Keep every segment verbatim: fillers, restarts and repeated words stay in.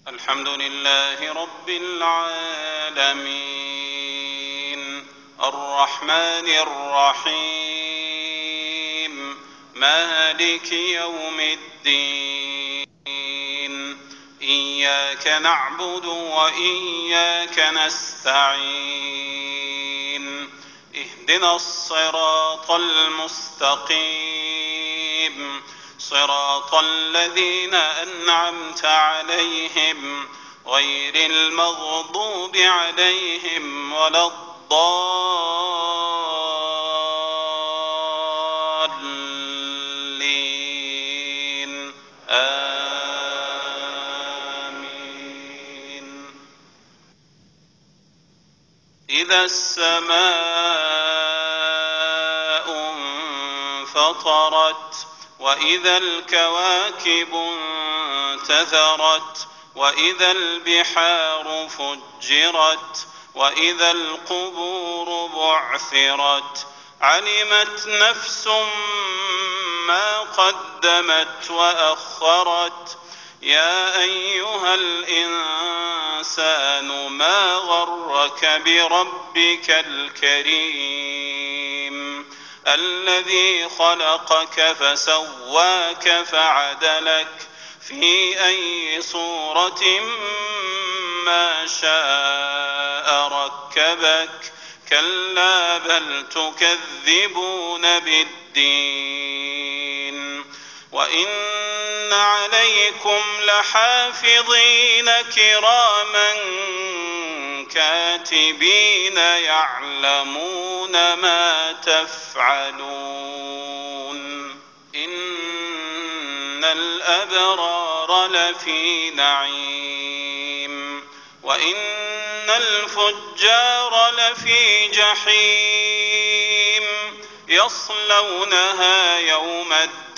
الحمد لله رب العالمين الرحمن الرحيم مالك يوم الدين إياك نعبد وإياك نستعين اهدنا الصراط المستقيم صراط الذين أنعمت عليهم غير المغضوب عليهم ولا الضالين آمين. إذا السماء انفطرت وإذا الكواكب انتثرت وإذا البحار فجرت وإذا القبور بعثرت علمت نفس ما قدمت وأخرت يا أيها الإنسان ما غرك بربك الكريم الذي خلقك فسواك فعدلك في أي صورة ما شاء ركبك كلا بل تكذبون بالدين وإن عليكم لحافظين كراما كاتبين يعلمون ما تفعلون إن الأبرار لفي نعيم وإن الفجار لفي جحيم يصلونها يوم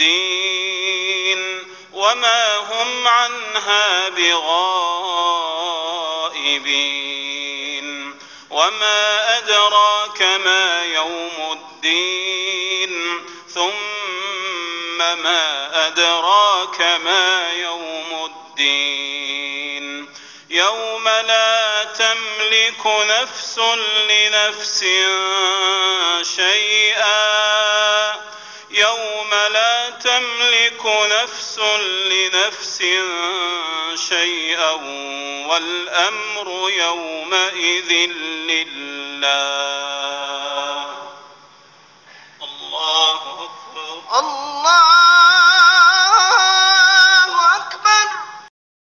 الدين وما هم عنها بغائبين وما أدراك ما يوم الدين ثم ما أدراك ما يوم الدين يوم لا تملك نفس لنفس شيئا يوم لا تملك نفس لنفس شيئا والأمر يومئذ لله.